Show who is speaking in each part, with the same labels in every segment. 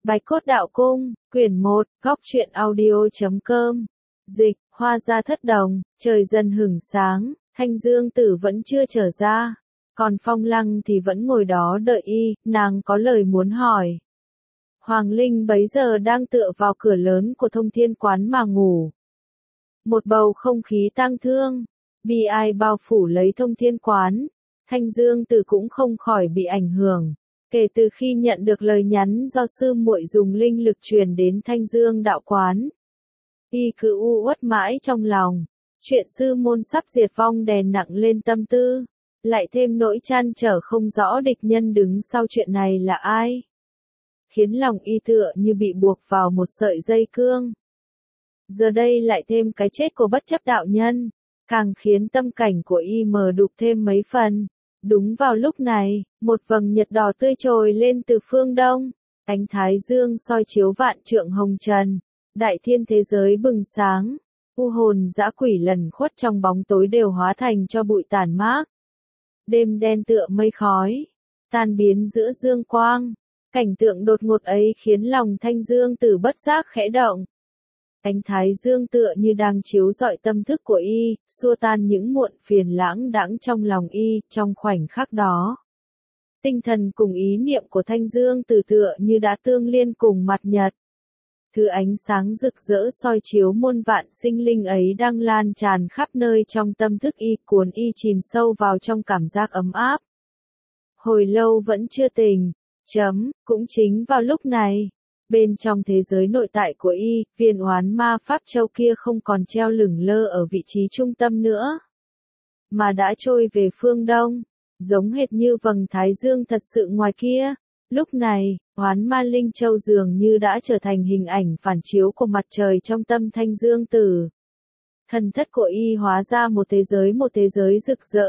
Speaker 1: Bạch Cốt Đạo Cung, quyển 1, góc truyện audio.com. Dịch, Hoa Gia Thất Đồng, trời dần hửng sáng, Thanh Dương Tử vẫn chưa trở ra. Còn Phong Lăng thì vẫn ngồi đó đợi y, nàng có lời muốn hỏi. Hoàng Linh bấy giờ đang tựa vào cửa lớn của Thông Thiên Quán mà ngủ. Một bầu không khí tang thương, bi ai bao phủ lấy Thông Thiên Quán. Thanh Dương Tử cũng không khỏi bị ảnh hưởng. Kể từ khi nhận được lời nhắn do sư muội dùng linh lực truyền đến Thanh Dương Đạo Quán, y cứ u uất mãi trong lòng. Chuyện sư môn sắp diệt vong đè nặng lên tâm tư, lại thêm nỗi trăn trở không rõ địch nhân đứng sau chuyện này là ai, khiến lòng y tựa như bị buộc vào một sợi dây cương. Giờ đây lại thêm cái chết của bất chấp đạo nhân, càng khiến tâm cảnh của y mờ đục thêm mấy phần. Đúng vào lúc này, một vầng nhật đỏ tươi trồi lên từ phương đông, ánh thái dương soi chiếu vạn trượng hồng trần, đại thiên thế giới bừng sáng, u hồn dã quỷ lẩn khuất trong bóng tối đều hóa thành cho bụi tàn mát. Đêm đen tựa mây khói, tan biến giữa dương quang, cảnh tượng đột ngột ấy khiến lòng Thanh Dương Tử bất giác khẽ động. Ánh thái dương tựa như đang chiếu rọi tâm thức của y, xua tan những muộn phiền lãng đãng trong lòng y, trong khoảnh khắc đó. Tinh thần cùng ý niệm của Thanh Dương Tử tựa như đã tương liên cùng mặt nhật. Thứ ánh sáng rực rỡ soi chiếu muôn vạn sinh linh ấy đang lan tràn khắp nơi trong tâm thức y, cuốn y chìm sâu vào trong cảm giác ấm áp. Hồi lâu vẫn chưa tỉnh, cũng chính vào lúc này. Bên trong thế giới nội tại của y, viên oán ma pháp châu kia không còn treo lửng lơ ở vị trí trung tâm nữa, mà đã trôi về phương đông, giống hệt như vầng thái dương thật sự ngoài kia. Lúc này, oán ma linh châu dường như đã trở thành hình ảnh phản chiếu của mặt trời trong tâm Thanh Dương Tử. Thần thất của y hóa ra một thế giới rực rỡ.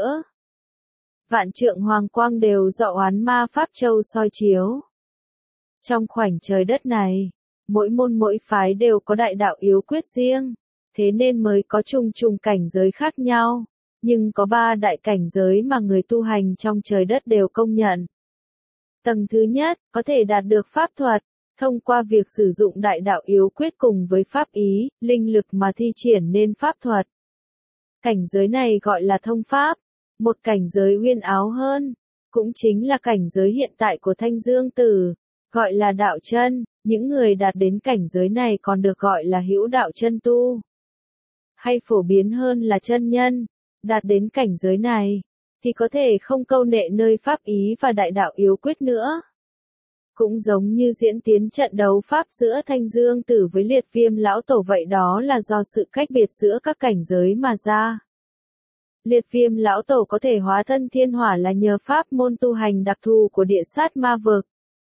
Speaker 1: Vạn trượng hoàng quang đều do oán ma pháp châu soi chiếu. Trong khoảnh trời đất này, mỗi môn mỗi phái đều có đại đạo yếu quyết riêng, thế nên mới có trùng trùng cảnh giới khác nhau, nhưng có 3 đại cảnh giới mà người tu hành trong trời đất đều công nhận. Tầng thứ nhất, có thể đạt được pháp thuật, thông qua việc sử dụng đại đạo yếu quyết cùng với pháp ý, linh lực mà thi triển nên pháp thuật. Cảnh giới này gọi là thông pháp, một cảnh giới uyên áo hơn, cũng chính là cảnh giới hiện tại của Thanh Dương Tử. Gọi là đạo chân, những người đạt đến cảnh giới này còn được gọi là hữu đạo chân tu. Hay phổ biến hơn là chân nhân, đạt đến cảnh giới này, thì có thể không câu nệ nơi pháp ý và đại đạo yếu quyết nữa. Cũng giống như diễn tiến trận đấu pháp giữa Thanh Dương Tử với Liệt Viêm Lão Tổ vậy, đó là do sự cách biệt giữa các cảnh giới mà ra. Liệt Viêm Lão Tổ có thể hóa thân thiên hỏa là nhờ pháp môn tu hành đặc thù của địa sát ma vực.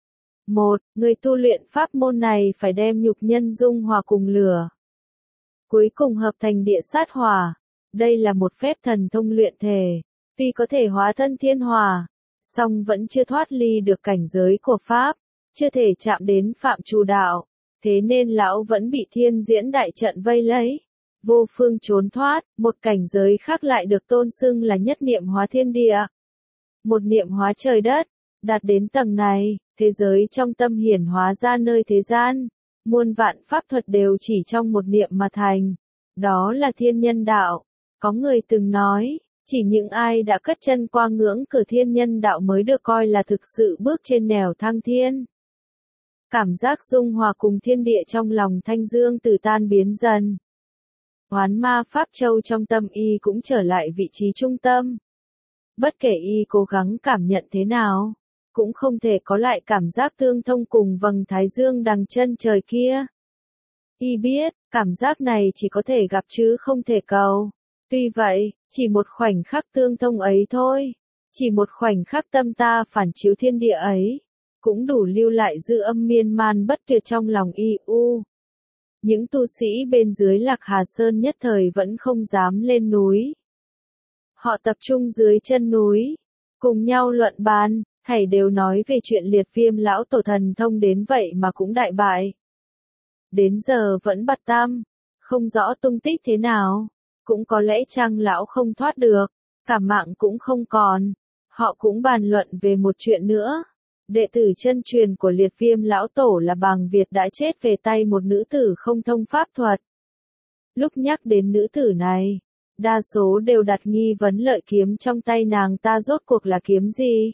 Speaker 1: Người tu luyện pháp môn này phải đem nhục nhân dung hòa cùng lửa, cuối cùng hợp thành địa sát hỏa. Đây là một phép thần thông luyện thể, tuy có thể hóa thân thiên hỏa, song vẫn chưa thoát ly được cảnh giới của pháp, chưa thể chạm đến phạm trù đạo, thế nên lão vẫn bị thiên diễn đại trận vây lấy, vô phương trốn thoát. Một cảnh giới khác lại được tôn xưng là nhất niệm hóa thiên địa, một niệm hóa trời đất. Đạt đến tầng này, thế giới trong tâm hiển hóa ra nơi thế gian, muôn vạn pháp thuật đều chỉ trong một niệm mà thành. Đó là thiên nhân đạo. Có người từng nói, chỉ những ai đã cất chân qua ngưỡng cửa thiên nhân đạo mới được coi là thực sự bước trên nẻo thăng thiên. Cảm giác dung hòa cùng thiên địa trong lòng Thanh Dương Tử tan biến dần. Oán ma pháp châu trong tâm y cũng trở lại vị trí trung tâm. Bất kể y cố gắng cảm nhận thế nào, cũng không thể có lại cảm giác tương thông cùng vầng thái dương đằng chân trời kia. Y biết, cảm giác này chỉ có thể gặp chứ không thể cầu. Tuy vậy, chỉ một khoảnh khắc tương thông ấy thôi, chỉ một khoảnh khắc tâm ta phản chiếu thiên địa ấy, cũng đủ lưu lại dư âm miên man bất tuyệt trong lòng y. Những tu sĩ bên dưới Lạc Hà Sơn nhất thời vẫn không dám lên núi. Họ tập trung dưới chân núi, cùng nhau luận bàn. Thầy đều nói về chuyện Liệt Viêm Lão Tổ thần thông đến vậy mà cũng đại bại. Đến giờ vẫn bặt tăm, không rõ tung tích thế nào, cũng có lẽ chăng lão không thoát được, cả mạng cũng không còn. Họ cũng bàn luận về một chuyện nữa, đệ tử chân truyền của Liệt Viêm lão tổ là Bàng Việt đã chết về tay một nữ tử không thông pháp thuật. Lúc nhắc đến nữ tử này, đa số đều đặt nghi vấn lợi kiếm trong tay nàng ta rốt cuộc là kiếm gì,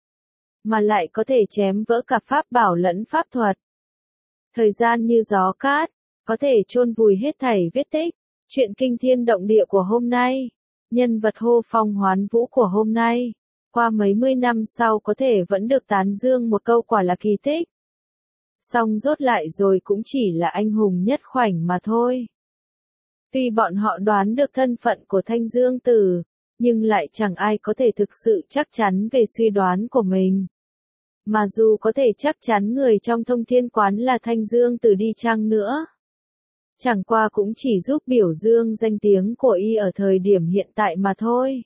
Speaker 1: mà lại có thể chém vỡ cả pháp bảo lẫn pháp thuật. Thời gian như gió cát, có thể chôn vùi hết thảy vết tích. Chuyện kinh thiên động địa của hôm nay, nhân vật hô phong hoán vũ của hôm nay, qua mấy mươi năm sau có thể vẫn được tán dương một câu quả là kỳ tích. Xong rốt lại rồi cũng chỉ là anh hùng nhất khoảnh mà thôi. Tuy bọn họ đoán được thân phận của Thanh Dương Tử, nhưng lại chẳng ai có thể thực sự chắc chắn về suy đoán của mình. Mà dù có thể chắc chắn người trong Thông Thiên Quán là Thanh Dương Tử đi chăng nữa, chẳng qua cũng chỉ giúp biểu dương danh tiếng của y ở thời điểm hiện tại mà thôi.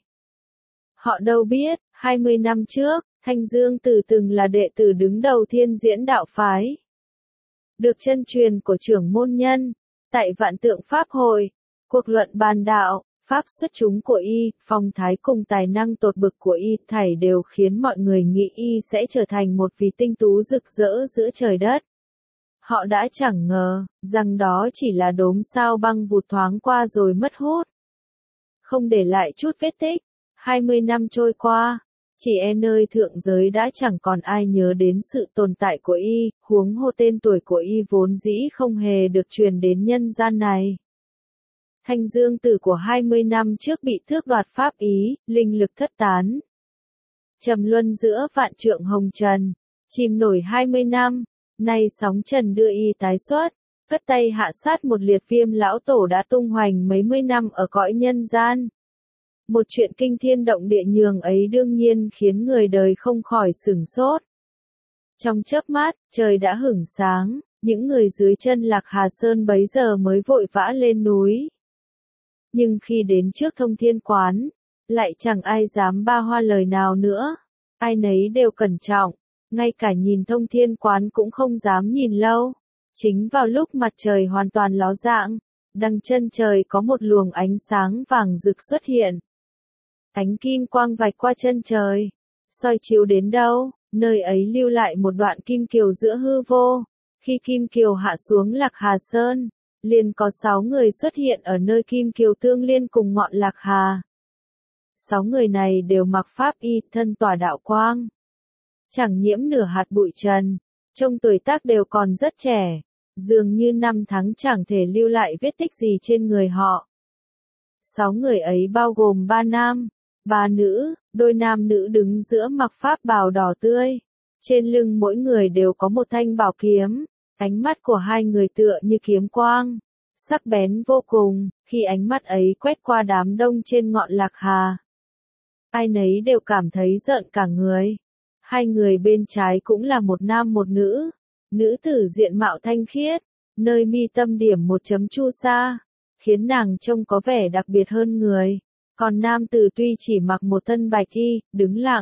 Speaker 1: Họ đâu biết, 20 năm trước, Thanh Dương Tử từng là đệ tử đứng đầu Thiên Diễn đạo phái. Được chân truyền của trưởng môn nhân, tại Vạn Tượng Pháp Hội, cuộc luận bàn đạo, pháp xuất chúng của y, phong thái cùng tài năng tột bực của y, thảy đều khiến mọi người nghĩ y sẽ trở thành một vì tinh tú rực rỡ giữa trời đất. Họ đã chẳng ngờ, rằng đó chỉ là đốm sao băng vụt thoáng qua rồi mất hút. Không để lại chút vết tích, 20 năm trôi qua, chỉ nơi thượng giới đã chẳng còn ai nhớ đến sự tồn tại của y, huống hồ tên tuổi của y vốn dĩ không hề được truyền đến nhân gian này. Thanh Dương Tử của 20 năm trước bị tước đoạt pháp ý, linh lực thất tán. Trầm luân giữa vạn trượng hồng trần, chìm nổi 20 năm, nay sóng trần đưa y tái xuất, cất tay hạ sát một Liệt Viêm lão tổ đã tung hoành mấy mươi năm ở cõi nhân gian. Một chuyện kinh thiên động địa nhường ấy đương nhiên khiến người đời không khỏi sửng sốt. Trong chớp mắt, trời đã hửng sáng, những người dưới chân Lạc Hà Sơn bấy giờ mới vội vã lên núi. Nhưng khi đến trước Thông Thiên Quán, lại chẳng ai dám ba hoa lời nào nữa, ai nấy đều cẩn trọng, ngay cả nhìn Thông Thiên Quán cũng không dám nhìn lâu. Chính vào lúc mặt trời hoàn toàn ló dạng, đằng chân trời có một luồng ánh sáng vàng rực xuất hiện. Ánh kim quang vạch qua chân trời, soi chiếu đến đâu, nơi ấy lưu lại một đoạn kim kiều giữa hư vô. Khi kim kiều hạ xuống Lạc Hà Sơn, liền có 6 người xuất hiện ở nơi kim kiều tương liên cùng ngọn Lạc Hà. 6 người này đều mặc pháp y, thân tỏa đạo quang, chẳng nhiễm nửa hạt bụi trần, trông tuổi tác đều còn rất trẻ, dường như năm tháng chẳng thể lưu lại vết tích gì trên người họ. 6 người ấy bao gồm 3 nam, 3 nữ, đôi nam nữ đứng giữa mặc pháp bào đỏ tươi. Trên lưng mỗi người đều có một thanh bảo kiếm, ánh mắt của hai người tựa như kiếm quang, sắc bén vô cùng, khi ánh mắt ấy quét qua đám đông trên ngọn Lạc Hà. Ai nấy đều cảm thấy rợn cả người. Hai người bên trái cũng là một nam một nữ, nữ tử diện mạo thanh khiết, nơi mi tâm điểm một chấm chu sa, khiến nàng trông có vẻ đặc biệt hơn người. Còn nam tử tuy chỉ mặc một thân bạch y, đứng lặng,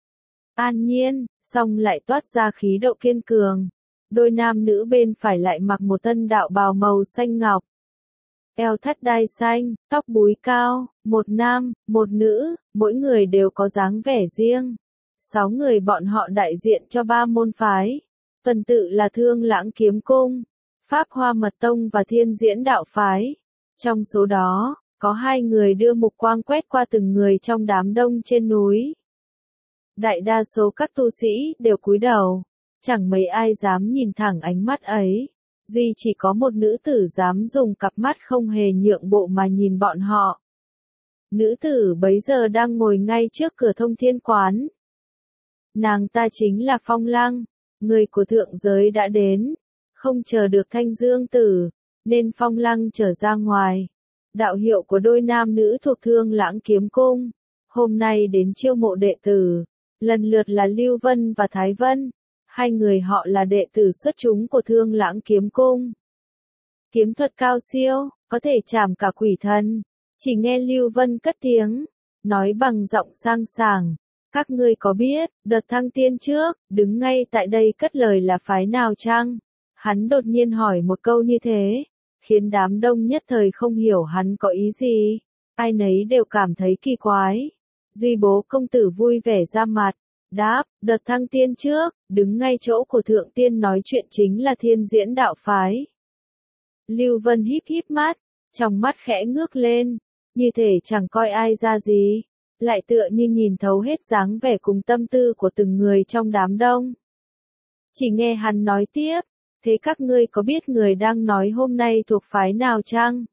Speaker 1: an nhiên, song lại toát ra khí độ kiên cường. Đôi nam nữ bên phải lại mặc một thân đạo bào màu xanh ngọc, eo thắt đai xanh, tóc búi cao, một nam, một nữ, mỗi người đều có dáng vẻ riêng. 6 người bọn họ đại diện cho 3 môn phái, tuần tự là Thương Lãng Kiếm Cung, Pháp Hoa Mật Tông và Thiên Diễn đạo phái. Trong số đó, có 2 người đưa mục quang quét qua từng người trong đám đông trên núi. Đại đa số các tu sĩ đều cúi đầu, chẳng mấy ai dám nhìn thẳng ánh mắt ấy, duy chỉ có một nữ tử dám dùng cặp mắt không hề nhượng bộ mà nhìn bọn họ. Nữ tử bấy giờ đang ngồi ngay trước cửa Thông Thiên Quán. Nàng ta chính là Phong Lăng, người của thượng giới đã đến, không chờ được Thanh Dương Tử, nên Phong Lăng trở ra ngoài. Đạo hiệu của đôi nam nữ thuộc Thương Lãng Kiếm Cung, hôm nay đến chiêu mộ đệ tử, lần lượt là Lưu Vân và Thái Vân. 2 người họ là đệ tử xuất chúng của Thương Lãng Kiếm Cung. Kiếm thuật cao siêu, có thể chảm cả quỷ thần. Chỉ nghe Lưu Vân cất tiếng, nói bằng giọng sang sảng. Các ngươi có biết, đợt thăng tiên trước, đứng ngay tại đây cất lời là phái nào chăng? Hắn đột nhiên hỏi một câu như thế, khiến đám đông nhất thời không hiểu hắn có ý gì. Ai nấy đều cảm thấy kỳ quái. Duy Bố công tử vui vẻ ra mặt, Đáp, đợt thăng tiên trước, đứng ngay chỗ của thượng tiên nói chuyện chính là Thiên Diễn đạo phái. Lưu Vân híp híp mắt, trong mắt khẽ ngước lên, như thể chẳng coi ai ra gì, lại tựa như nhìn thấu hết dáng vẻ cùng tâm tư của từng người trong đám đông. Chỉ nghe hắn nói tiếp, thế các ngươi có biết người đang nói hôm nay thuộc phái nào chăng?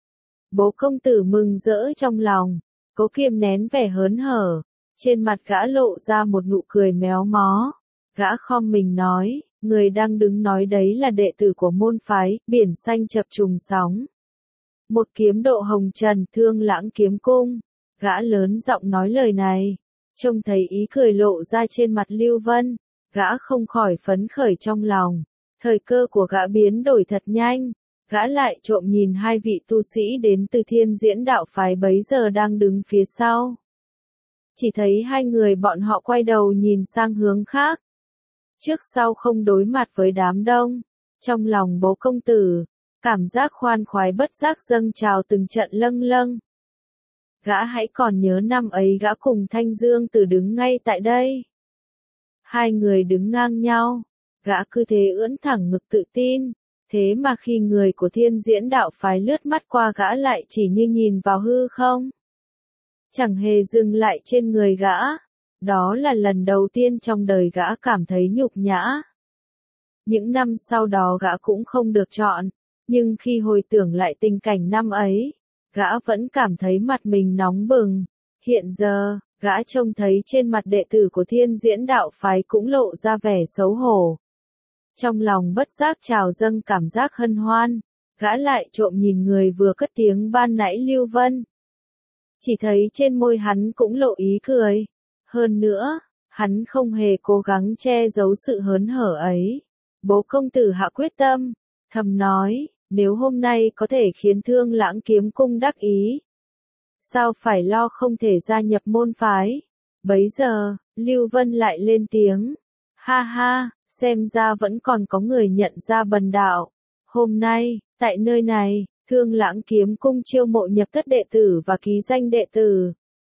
Speaker 1: Bố công tử mừng rỡ trong lòng, cố kiềm nén vẻ hớn hở, trên mặt gã lộ ra một nụ cười méo mó. Gã khom mình nói, người đang đứng nói đấy là đệ tử của môn phái, biển xanh chập trùng sóng. Một kiếm độ hồng trần, Thương Lãng kiếm cung. Gã lớn giọng nói lời này, trông thấy ý cười lộ ra trên mặt Lưu Vân, gã không khỏi phấn khởi trong lòng. Thời cơ của gã biến đổi thật nhanh, gã lại trộm nhìn hai vị tu sĩ đến từ Thiên Diễn đạo phái bấy giờ đang đứng phía sau. Chỉ thấy hai người bọn họ quay đầu nhìn sang hướng khác. Trước sau không đối mặt với đám đông. Trong lòng bố công tử, cảm giác khoan khoái bất giác dâng trào từng trận lâng lâng. Gã hãy còn nhớ năm ấy gã cùng Thanh Dương Tử đứng ngay tại đây. Hai người đứng ngang nhau, gã cứ thế ưỡn thẳng ngực tự tin, thế mà khi người của Thiên Diễn đạo phái lướt mắt qua gã lại chỉ như nhìn vào hư không. Chẳng hề dừng lại trên người gã, đó là lần đầu tiên trong đời gã cảm thấy nhục nhã. Những năm sau đó gã cũng không được chọn, nhưng khi hồi tưởng lại tình cảnh năm ấy, gã vẫn cảm thấy mặt mình nóng bừng. Hiện giờ, gã trông thấy trên mặt đệ tử của Thiên Diễn đạo phái cũng lộ ra vẻ xấu hổ. Trong lòng bất giác trào dâng cảm giác hân hoan, gã lại trộm nhìn người vừa cất tiếng ban nãy Lưu Vân. Chỉ thấy trên môi hắn cũng lộ ý cười. Hơn nữa, hắn không hề cố gắng che giấu sự hớn hở ấy. Bố công tử hạ quyết tâm, thầm nói, nếu hôm nay có thể khiến Thương Lãng kiếm cung đắc ý, sao phải lo không thể gia nhập môn phái. Bấy giờ, Lưu Vân lại lên tiếng, ha ha, xem ra vẫn còn có người nhận ra bần đạo. Hôm nay, tại nơi này, Thương Lãng kiếm cung chiêu mộ nhập thất đệ tử và ký danh đệ tử.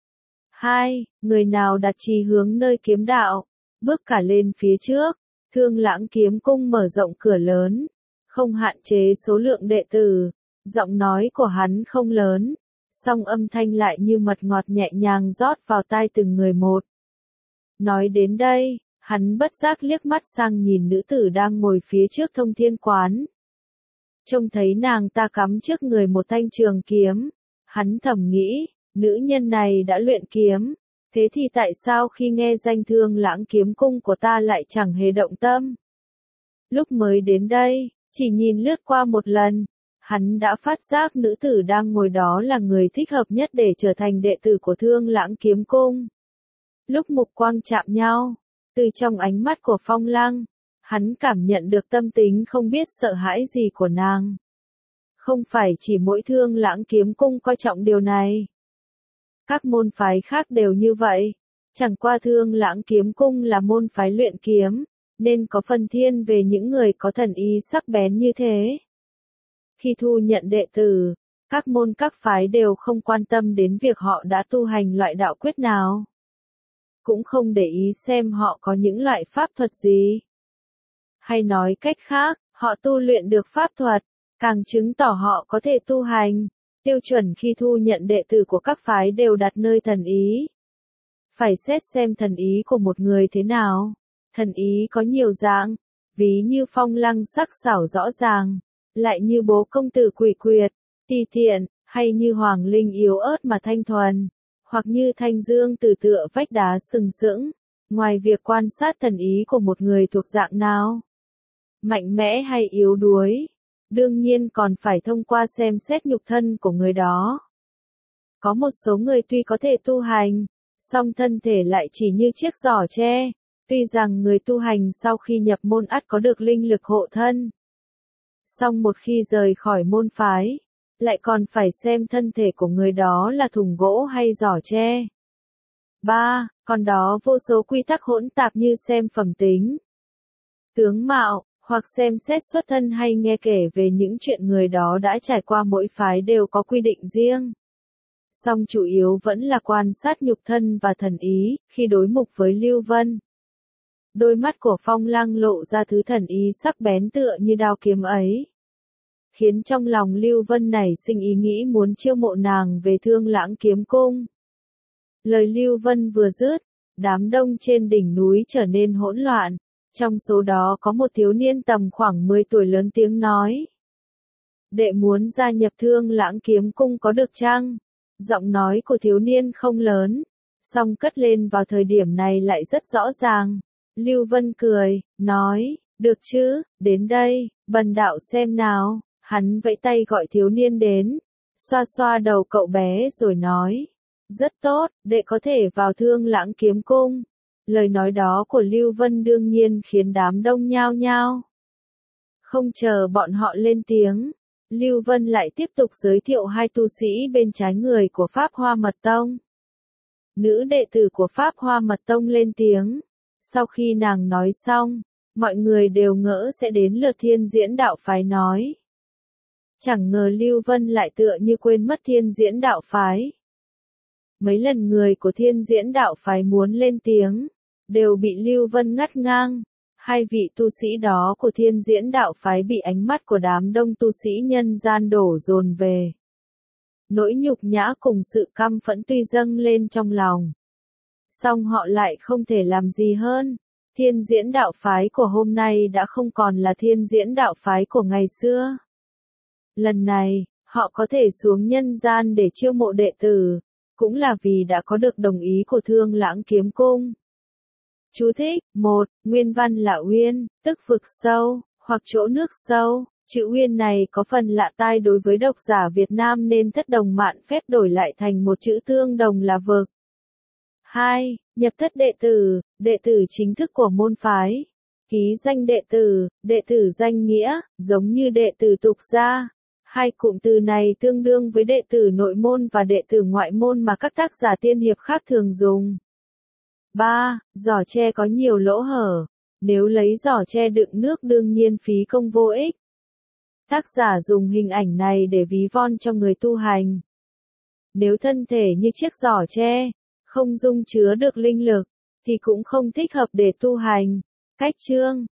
Speaker 1: 2. Người nào đặt chí hướng nơi kiếm đạo, bước cả lên phía trước. Thương Lãng kiếm cung mở rộng cửa lớn, không hạn chế số lượng đệ tử. Giọng nói của hắn không lớn, song âm thanh lại như mật ngọt nhẹ nhàng rót vào tai từng người một. Nói đến đây, hắn bất giác liếc mắt sang nhìn nữ tử đang ngồi phía trước Thông Thiên quán. Trông thấy nàng ta cắm trước người một thanh trường kiếm, hắn thầm nghĩ, nữ nhân này đã luyện kiếm, thế thì tại sao khi nghe danh Thương Lãng kiếm cung của ta lại chẳng hề động tâm? Lúc mới đến đây, chỉ nhìn lướt qua một lần, hắn đã phát giác nữ tử đang ngồi đó là người thích hợp nhất để trở thành đệ tử của Thương Lãng kiếm cung. Lúc mục quang chạm nhau, từ trong ánh mắt của Phong Lăng, hắn cảm nhận được tâm tính không biết sợ hãi gì của nàng. Không phải chỉ mỗi Thương Lãng kiếm cung coi trọng điều này. Các môn phái khác đều như vậy. Chẳng qua Thương Lãng kiếm cung là môn phái luyện kiếm, nên có phần thiên về những người có thần ý sắc bén như thế. Khi thu nhận đệ tử, các môn các phái đều không quan tâm đến việc họ đã tu hành loại đạo quyết nào. Cũng không để ý xem họ có những loại pháp thuật gì. Hay nói cách khác, họ tu luyện được pháp thuật, càng chứng tỏ họ có thể tu hành. Tiêu chuẩn khi thu nhận đệ tử của các phái đều đặt nơi thần ý. Phải xét xem thần ý của một người thế nào. Thần ý có nhiều dạng, ví như Phong Lăng sắc sảo rõ ràng, lại như bố công tử quỷ quyệt, ti tiện, hay như Hoàng Linh yếu ớt mà thanh thuần, hoặc như Thanh Dương Tử tựa vách đá sừng sững. Ngoài việc quan sát thần ý của một người thuộc dạng nào, mạnh mẽ hay yếu đuối, đương nhiên còn phải thông qua xem xét nhục thân của người đó. Có một số người tuy có thể tu hành, song thân thể lại chỉ như chiếc giỏ tre. Tuy rằng người tu hành sau khi nhập môn ắt có được linh lực hộ thân, song một khi rời khỏi môn phái, lại còn phải xem thân thể của người đó là thùng gỗ hay giỏ tre. 3. Còn đó vô số quy tắc hỗn tạp như xem phẩm tính, tướng mạo, hoặc xem xét xuất thân hay nghe kể về những chuyện người đó đã trải qua. Mỗi phái đều có quy định riêng. song chủ yếu vẫn là quan sát nhục thân và thần ý, khi đối mục với Lưu Vân. Đôi mắt của Phong Lăng lộ ra thứ thần ý sắc bén tựa như đao kiếm ấy, khiến trong lòng Lưu Vân nảy sinh ý nghĩ muốn chiêu mộ nàng về Thương Lãng Kiếm Cung. Lời Lưu Vân vừa dứt, đám đông trên đỉnh núi trở nên hỗn loạn, trong số đó có một thiếu niên tầm khoảng 10 tuổi lớn tiếng nói. Đệ muốn gia nhập Thương Lãng Kiếm Cung có được chăng? Giọng nói của thiếu niên không lớn, song cất lên vào thời điểm này lại rất rõ ràng. Lưu Vân cười, nói, được chứ, đến đây, bần đạo xem nào. Hắn vẫy tay gọi thiếu niên đến, xoa xoa đầu cậu bé rồi nói, rất tốt, đệ có thể vào Thương Lãng Kiếm Cung. Lời nói đó của Lưu Vân đương nhiên khiến đám đông nhao nhao. Không chờ bọn họ lên tiếng, Lưu Vân lại tiếp tục giới thiệu hai tu sĩ bên trái người của Pháp Hoa Mật Tông. Nữ đệ tử của Pháp Hoa Mật Tông lên tiếng. Sau khi nàng nói xong, mọi người đều ngỡ sẽ đến lượt Thiên Diễn Đạo Phái nói. Chẳng ngờ Lưu Vân lại tựa như quên mất Thiên Diễn Đạo Phái. Mấy lần người của Thiên Diễn Đạo Phái muốn lên tiếng, đều bị Lưu Vân ngắt ngang. Hai vị tu sĩ đó của Thiên Diễn Đạo Phái bị ánh mắt của đám đông tu sĩ nhân gian đổ dồn về. Nỗi nhục nhã cùng sự căm phẫn tuy dâng lên trong lòng, song họ lại không thể làm gì hơn. Thiên Diễn Đạo Phái của hôm nay đã không còn là Thiên Diễn Đạo Phái của ngày xưa. Lần này, họ có thể xuống nhân gian để chiêu mộ đệ tử, cũng là vì đã có được đồng ý của Thương Lãng Kiếm Cung. Chú thích: 1. Nguyên văn là uyên, tức vực sâu, hoặc chỗ nước sâu. Chữ uyên này có phần lạ tai đối với độc giả Việt Nam nên Thất Đồng mạn phép đổi lại thành một chữ tương đồng là vực. 2. Nhập thất đệ tử chính thức của môn phái. Ký danh đệ tử danh nghĩa, giống như đệ tử tục gia. Hai cụm từ này tương đương với đệ tử nội môn và đệ tử ngoại môn mà các tác giả tiên hiệp khác thường dùng. 3. Giỏ tre có nhiều lỗ hở. Nếu lấy giỏ tre đựng nước đương nhiên phí công vô ích. Tác giả dùng hình ảnh này để ví von cho người tu hành. Nếu thân thể như chiếc giỏ tre, không dung chứa được linh lực, thì cũng không thích hợp để tu hành. Cách chương